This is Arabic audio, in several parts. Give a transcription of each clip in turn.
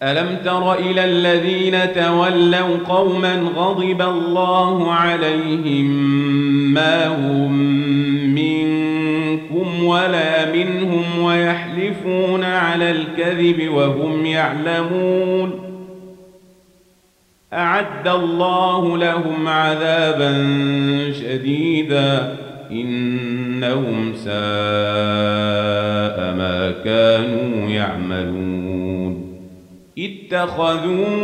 ألم تر إلى الذين تولوا قوما غضب الله عليهم ما هم منكم ولا منهم ويحلفون على الكذب وهم يعلمون أعد الله لهم عذابا شديدا إنهم ساء ما كانوا يعملون اتخذوا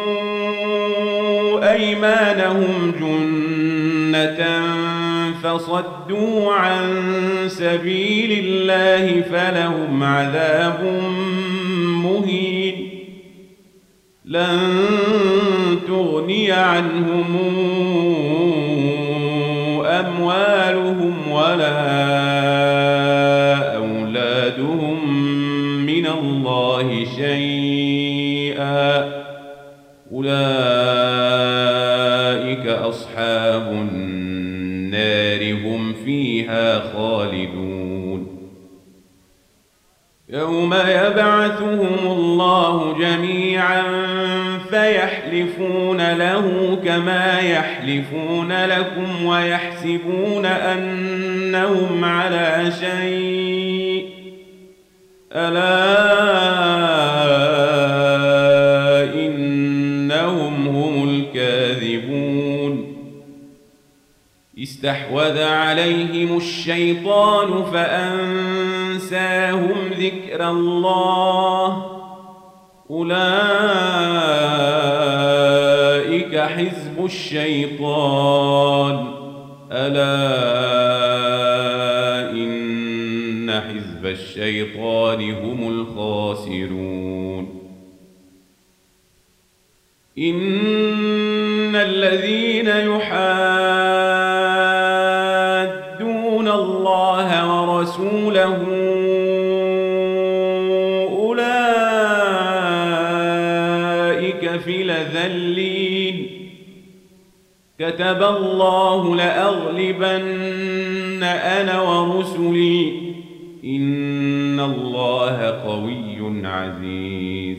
أيمانهم جنة فصدوا عن سبيل الله فلهم عذاب مهين لن تغني عنهم أموالهم ولا أولادهم من الله شيئا أولئك أصحاب النار هم فيها خالدون يوم يبعثهم الله جميعا فيحلفون له كما يحلفون لكم ويحسبون أنهم على شيء ألا إنهم هم الكاذبون استحوذ عليهم الشيطان فأنساهم ذكر الله أولئك حزب الشيطان ألا إن حزب الشيطان هم الخاسرون إن الذين يحادون الله ورسوله في الأذلين كتب الله لأغلبن أنا ورسلي إن الله قوي عزيز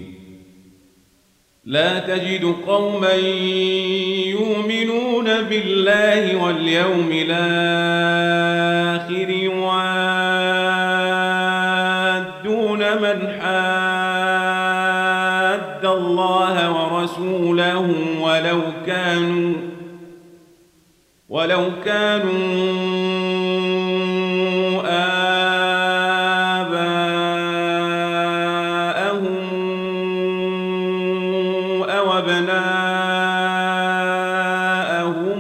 لا تجد قوما يؤمنون بالله واليوم الآخر يوادون من حاد الله ورسوله ولو كانوا آباءهم أو أبناءهم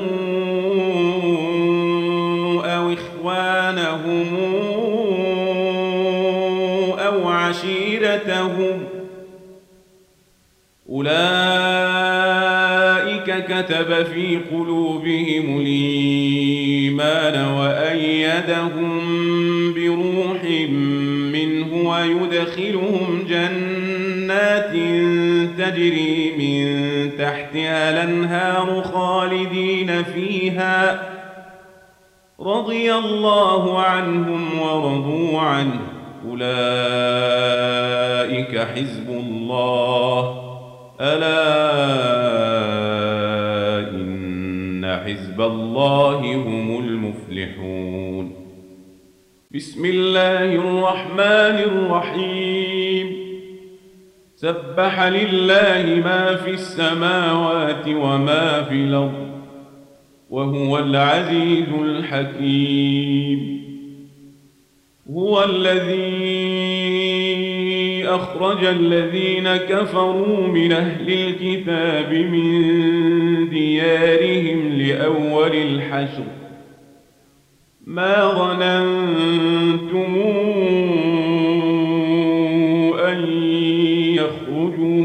أو إخوانهم أو عشيرتهم أولئك كتب في قلوبهم الإيمان وأيدهم بروح منه ويدخلهم جنات تجري من تحتها الأنهار خالدين فيها رضي الله عنهم ورضوا عنه أولئك حزب الله ألا إن حزب الله هم المفلحون بسم الله الرحمن الرحيم سبح لله ما في السماوات وما في الأرض وهو العزيز الحكيم هو الذي أخرج الذين كفروا من أهل الكتاب من ديارهم لأول الحشر ما ظننتم أن يخرجوا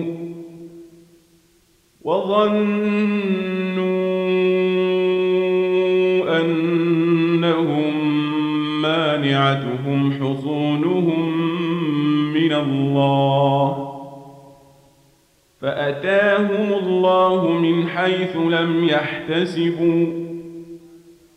وظنوا أنهم مانعتهم حصونهم من الله فأتاهم الله من حيث لم يحتسبوا